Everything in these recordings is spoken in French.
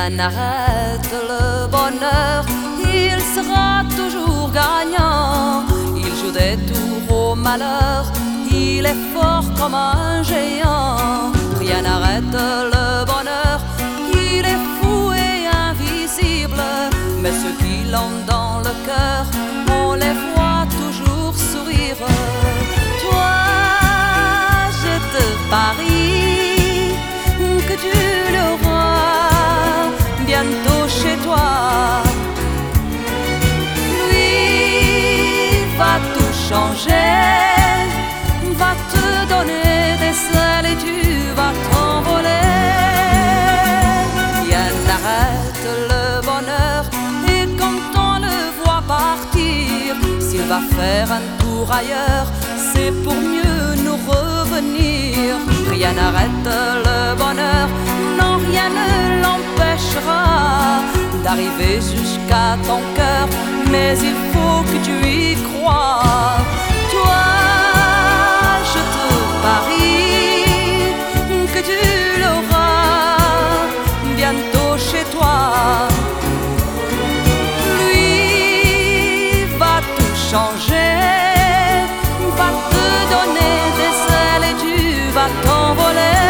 Rien n'arrête le bonheur, il sera toujours gagnant. Il joue des tours au malheur, il est fort comme un géant. Rien n'arrête le bonheur, il est fou et invisible. Mais ceux qui l'ont dans le cœur, on les voit toujours sourire. Toi, je te parie que tu l'auras bientôt chez toi. Lui va tout changer, va te donner des ailes et tu vas t'envoler. Rien n'arrête le bonheur, et quand on le voit partir, s'il va faire un tour ailleurs, c'est pour mieux nous revenir. Rien n'arrête le bonheur, non, rien ne l'empêchera d'arriver jusqu'à ton cœur, mais il faut que tu y crois. Toi, je te parie que tu l'auras bientôt chez toi. Lui va tout changer, va te donner des ailes et tu vas t'envoler.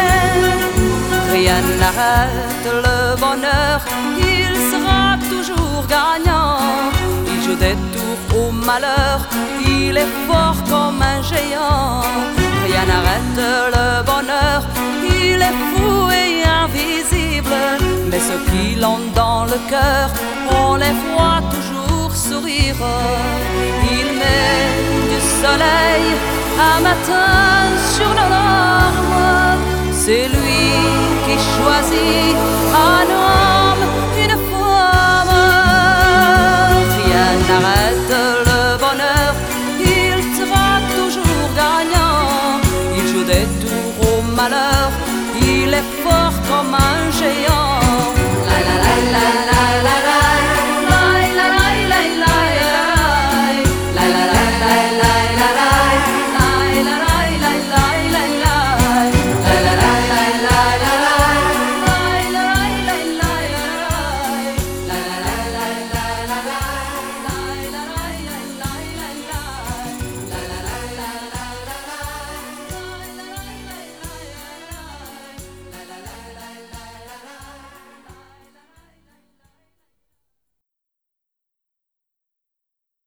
Rien n'arrête le bonheur, il sera toujours gagnant. Il joue des tours au malheur, il est fort comme un géant. Rien n'arrête le bonheur, il est fou et invisible. Mais ceux qui l'ont dans le cœur, on les voit toujours sourire. Il met du soleil un matin sur nos larmes. C'est lui qui choisit un homme, une femme. Rien n'arrête le bonheur, il sera toujours gagnant. Il joue des tours au malheur, il est fort comme un géant.